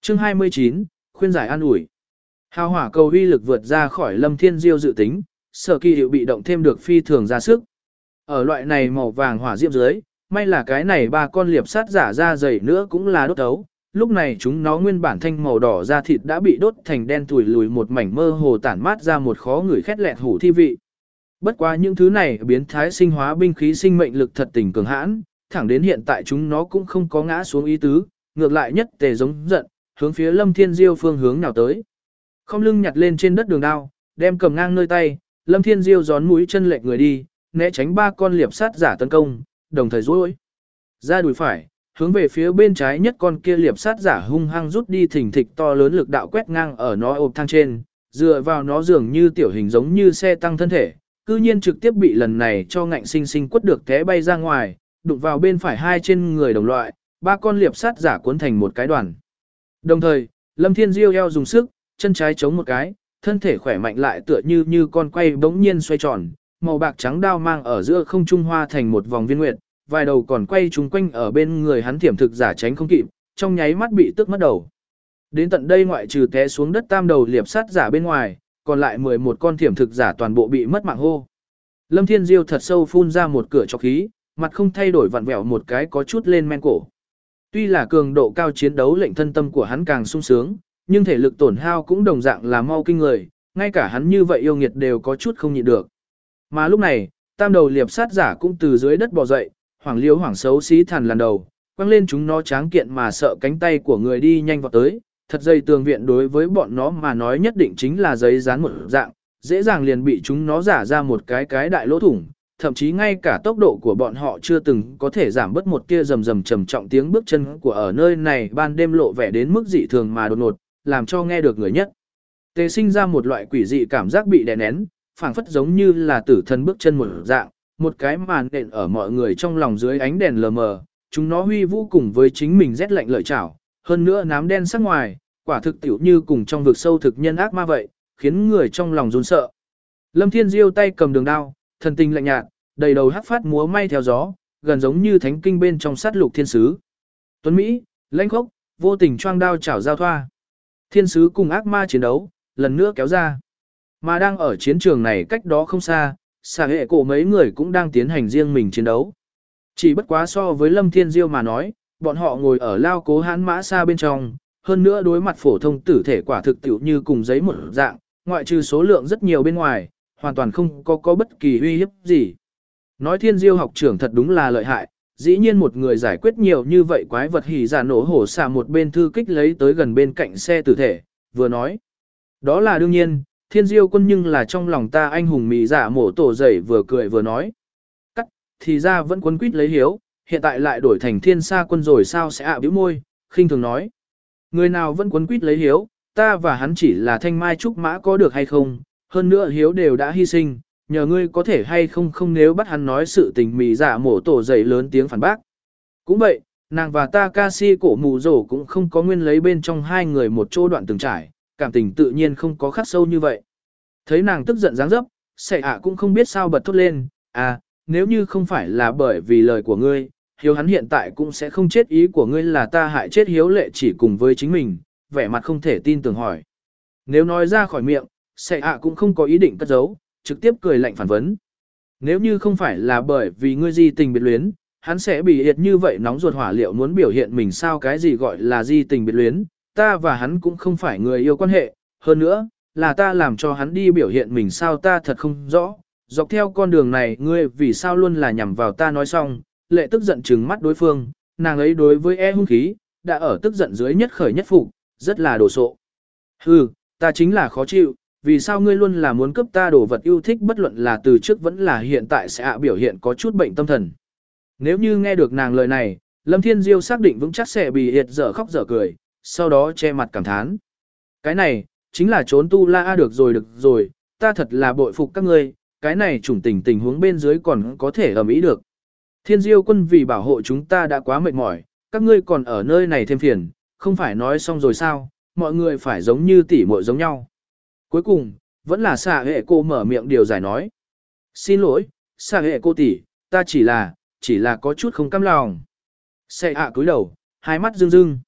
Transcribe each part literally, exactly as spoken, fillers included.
Chương hai mươi chín, khuyên giải an ủi. Hào hỏa cầu uy lực vượt ra khỏi Lâm Thiên Diêu dự tính, Sở Kỳ Hiệu bị động thêm được phi thường ra sức. Ở loại này màu vàng hỏa diễm dưới, may là cái này ba con liệp sát giả ra dày nữa cũng là đốt ấu. Lúc này chúng nó nguyên bản thanh màu đỏ da thịt đã bị đốt thành đen tủi lùi một mảnh mơ hồ tản mát ra một khó người khét lẹt hủ thi vị. Bất quá những thứ này biến thái sinh hóa binh khí sinh mệnh lực thật tình cường hãn, thẳng đến hiện tại chúng nó cũng không có ngã xuống ý tứ, ngược lại nhất tề giống giận, hướng phía Lâm Thiên Diêu phương hướng nào tới. Không lưng nhặt lên trên đất đường đao, đem cầm ngang nơi tay, Lâm Thiên Diêu gión mũi chân lệch người đi, né tránh ba con liệp sát giả tấn công, đồng thời duỗi ra đùi phải, hướng về phía bên trái nhất con kia liệp sát giả hung hăng rút đi thình thịch to lớn lực đạo quét ngang ở nó ộp thang trên, dựa vào nó dường như tiểu hình giống như xe tăng thân thể, cư nhiên trực tiếp bị lần này cho ngạnh sinh sinh quất được té bay ra ngoài, đụng vào bên phải hai trên người đồng loại, ba con liệp sát giả cuốn thành một cái đoàn. Đồng thời, Lâm Thiên Diêu eo dùng sức, chân trái chống một cái, thân thể khỏe mạnh lại tựa như như con quay bỗng nhiên xoay tròn, màu bạc trắng đao mang ở giữa không trung hoa thành một vòng viên nguyệt, vài đầu còn quay chúng quanh ở bên người hắn thiểm thực giả tránh không kịp, trong nháy mắt bị tức mất đầu. Đến tận đây ngoại trừ té xuống đất tam đầu liệp sát giả bên ngoài, còn lại mười một con thiểm thực giả toàn bộ bị mất mạng hô. Lâm Thiên Diêu thật sâu phun ra một cửa trọc khí, mặt không thay đổi vặn vẹo một cái có chút lên men cổ. Tuy là cường độ cao chiến đấu lệnh thân tâm của hắn càng sung sướng, nhưng thể lực tổn hao cũng đồng dạng là mau kinh người, ngay cả hắn như vậy yêu nghiệt đều có chút không nhịn được. Mà lúc này, tam đầu liệp sát giả cũng từ dưới đất bò dậy, hoảng liếu hoảng xấu xí thằn lằn đầu, quăng lên chúng nó tráng kiện mà sợ cánh tay của người đi nhanh vào tới, thật dây tường viện đối với bọn nó mà nói nhất định chính là giấy dán một dạng, dễ dàng liền bị chúng nó giả ra một cái cái đại lỗ thủng, thậm chí ngay cả tốc độ của bọn họ chưa từng có thể giảm bớt một tia rầm rầm trầm trọng tiếng bước chân của ở nơi này ban đêm lộ vẻ đến mức dị thường mà đột ngột, làm cho nghe được người nhất. Tề sinh ra một loại quỷ dị cảm giác bị đè nén, phảng phất giống như là tử thần bước chân một dạng, một cái màn đện ở mọi người trong lòng dưới ánh đèn lờ mờ, chúng nó huy vũ cùng với chính mình rét lạnh lợi chảo, hơn nữa nám đen sắc ngoài, quả thực tiểu như cùng trong vực sâu thực nhân ác ma vậy, khiến người trong lòng run sợ. Lâm Thiên Diêu tay cầm đường đao, thần tình lạnh nhạt, đầy đầu hắc phát múa may theo gió, gần giống như thánh kinh bên trong sát lục thiên sứ. Tuấn Mỹ, lãnh khốc, vô tình choang đao chảo giao thoa. Thiên sứ cùng ác ma chiến đấu, lần nữa kéo ra. Mà đang ở chiến trường này cách đó không xa, xà hệ cổ mấy người cũng đang tiến hành riêng mình chiến đấu. Chỉ bất quá so với Lâm Thiên Diêu mà nói, bọn họ ngồi ở lao cố hãn mã xa bên trong, hơn nữa đối mặt phổ thông tử thể quả thực tiểu như cùng giấy một dạng, ngoại trừ số lượng rất nhiều bên ngoài, hoàn toàn không có có bất kỳ uy hiếp gì. Nói Thiên Diêu học trưởng thật đúng là lợi hại, dĩ nhiên một người giải quyết nhiều như vậy quái vật hỉ giả nổ hổ xả một bên thư kích lấy tới gần bên cạnh xe tử thể, vừa nói. Đó là đương nhiên, Thiên Diêu quân nhưng là trong lòng ta anh hùng mì giả mổ tổ dậy vừa cười vừa nói. Cắt, thì ra vẫn quấn quýt lấy hiếu, hiện tại lại đổi thành thiên sa quân rồi sao sẽ ạ à bĩu môi, khinh thường nói. Người nào vẫn quấn quýt lấy hiếu, ta và hắn chỉ là thanh mai trúc mã có được hay không, hơn nữa hiếu đều đã hy sinh, nhờ ngươi có thể hay không không nếu bắt hắn nói sự tình mì giả mổ tổ dậy lớn tiếng phản bác. Cũng vậy, nàng và Takashi cổ mù rổ cũng không có nguyên lấy bên trong hai người một chỗ đoạn từng trải, cảm tình tự nhiên không có khắc sâu như vậy. Thấy nàng tức giận dáng dấp, sệ ạ cũng không biết sao bật thốt lên, à, nếu như không phải là bởi vì lời của ngươi, hiếu hắn hiện tại cũng sẽ không chết, ý của ngươi là ta hại chết hiếu lệ chỉ cùng với chính mình, vẻ mặt không thể tin tưởng hỏi. Nếu nói ra khỏi miệng, sệ ạ cũng không có ý định cất giấu, trực tiếp cười lạnh phản vấn. Nếu như không phải là bởi vì ngươi di tình biệt luyến, hắn sẽ bị hiệt như vậy nóng ruột hỏa liệu muốn biểu hiện mình sao cái gì gọi là di tình biệt luyến, ta và hắn cũng không phải người yêu quan hệ, hơn nữa, là ta làm cho hắn đi biểu hiện mình sao ta thật không rõ, dọc theo con đường này ngươi vì sao luôn là nhằm vào ta nói xong, lệ tức giận trừng mắt đối phương, nàng ấy đối với e hung khí, đã ở tức giận dưới nhất khởi nhất phục, rất là đồ sộ. Hừ, ta chính là khó chịu, vì sao ngươi luôn là muốn cướp ta đồ vật yêu thích bất luận là từ trước vẫn là hiện tại sẽ ạ biểu hiện có chút bệnh tâm thần. Nếu như nghe được nàng lời này, Lâm Thiên Diêu xác định vững chắc sẽ bị hiệt dở khóc dở cười, sau đó che mặt cảm thán. Cái này, chính là trốn tu la được rồi được rồi, ta thật là bội phục các ngươi, cái này chủng tình tình huống bên dưới còn có thể ầm ĩ được. Thiên Diêu quân vì bảo hộ chúng ta đã quá mệt mỏi, các ngươi còn ở nơi này thêm phiền, không phải nói xong rồi sao, mọi người phải giống như tỷ muội giống nhau. Cuối cùng, vẫn là xạ hệ cô mở miệng điều giải nói. Xin lỗi, xạ hệ cô tỷ, ta chỉ là, chỉ là có chút không cam lòng. Xạ ạ cúi đầu, hai mắt rưng rưng.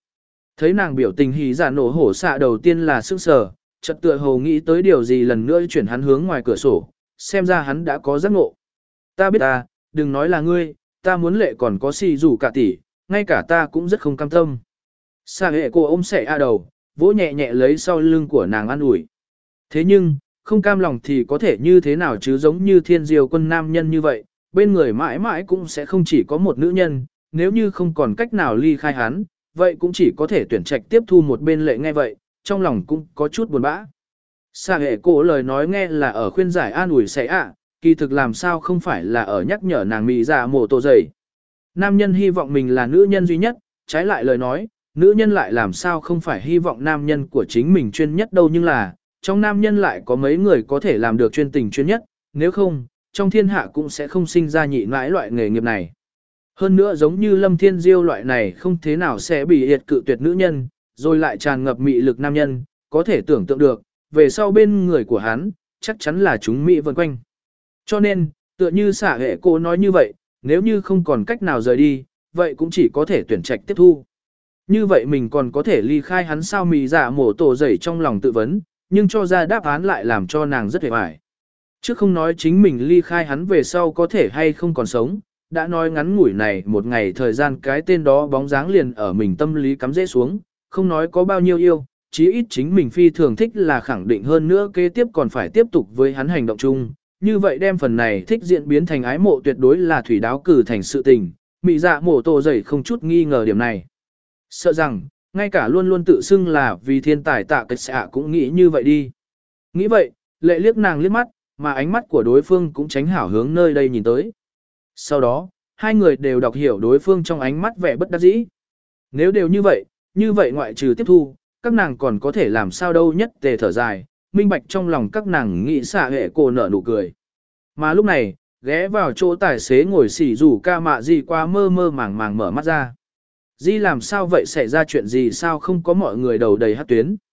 Thấy nàng biểu tình hỉ giả nổ hổ xạ đầu tiên là sững sờ, chợt tựa hồ nghĩ tới điều gì lần nữa chuyển hắn hướng ngoài cửa sổ, xem ra hắn đã có giác ngộ. Ta biết ta, đừng nói là ngươi, ta muốn lệ còn có xì rủ cả tỷ, ngay cả ta cũng rất không cam tâm. Xạ hệ cô ôm xẻ a đầu, vỗ nhẹ nhẹ lấy sau lưng của nàng an ủi. Thế nhưng, không cam lòng thì có thể như thế nào chứ, giống như thiên diều quân nam nhân như vậy, bên người mãi mãi cũng sẽ không chỉ có một nữ nhân, nếu như không còn cách nào ly khai hắn, vậy cũng chỉ có thể tuyển trạch tiếp thu một bên lệ nghe vậy, trong lòng cũng có chút buồn bã. Xạ hệ cổ lời nói nghe là ở khuyên giải an ủi xẻ ạ, kỳ thực làm sao không phải là ở nhắc nhở nàng mị dạ mổ tổ dày. Nam nhân hy vọng mình là nữ nhân duy nhất, trái lại lời nói, nữ nhân lại làm sao không phải hy vọng nam nhân của chính mình chuyên nhất đâu, nhưng là, trong nam nhân lại có mấy người có thể làm được chuyên tình chuyên nhất, nếu không, trong thiên hạ cũng sẽ không sinh ra nhị mãi loại nghề nghiệp này. Hơn nữa giống như Lâm Thiên Diêu loại này không thế nào sẽ bị hiệt cự tuyệt nữ nhân, rồi lại tràn ngập mị lực nam nhân, có thể tưởng tượng được, về sau bên người của hắn, chắc chắn là chúng mỹ vần quanh. Cho nên, tựa như xả hệ cô nói như vậy, nếu như không còn cách nào rời đi, vậy cũng chỉ có thể tuyển trạch tiếp thu. Như vậy mình còn có thể ly khai hắn sao, mì dạ mổ tổ dậy trong lòng tự vấn, nhưng cho ra đáp án lại làm cho nàng rất hề hoài. Chứ không nói chính mình ly khai hắn về sau có thể hay không còn sống, đã nói ngắn ngủi này một ngày thời gian cái tên đó bóng dáng liền ở mình tâm lý cắm rễ xuống, không nói có bao nhiêu yêu, chí ít chính mình phi thường thích là khẳng định hơn nữa kế tiếp còn phải tiếp tục với hắn hành động chung. Như vậy đem phần này thích diễn biến thành ái mộ tuyệt đối là thủy đáo cử thành sự tình, mị dạ mổ tổ dậy không chút nghi ngờ điểm này. Sợ rằng, ngay cả luôn luôn tự xưng là vì thiên tài tạ cách xạ cũng nghĩ như vậy đi. Nghĩ vậy, lệ liếc nàng liếc mắt, mà ánh mắt của đối phương cũng tránh hảo hướng nơi đây nhìn tới. Sau đó, hai người đều đọc hiểu đối phương trong ánh mắt vẻ bất đắc dĩ. Nếu đều như vậy, như vậy ngoại trừ tiếp thu, các nàng còn có thể làm sao đâu, nhất tề thở dài, minh bạch trong lòng các nàng nghĩ xạ hệ cổ nở nụ cười. Mà lúc này, ghé vào chỗ tài xế ngồi xỉ rủ ca mạ gì qua mơ mơ màng màng mở mắt ra. Di làm sao vậy, xảy ra chuyện gì sao không có mọi người đầu đầy hát tuyến.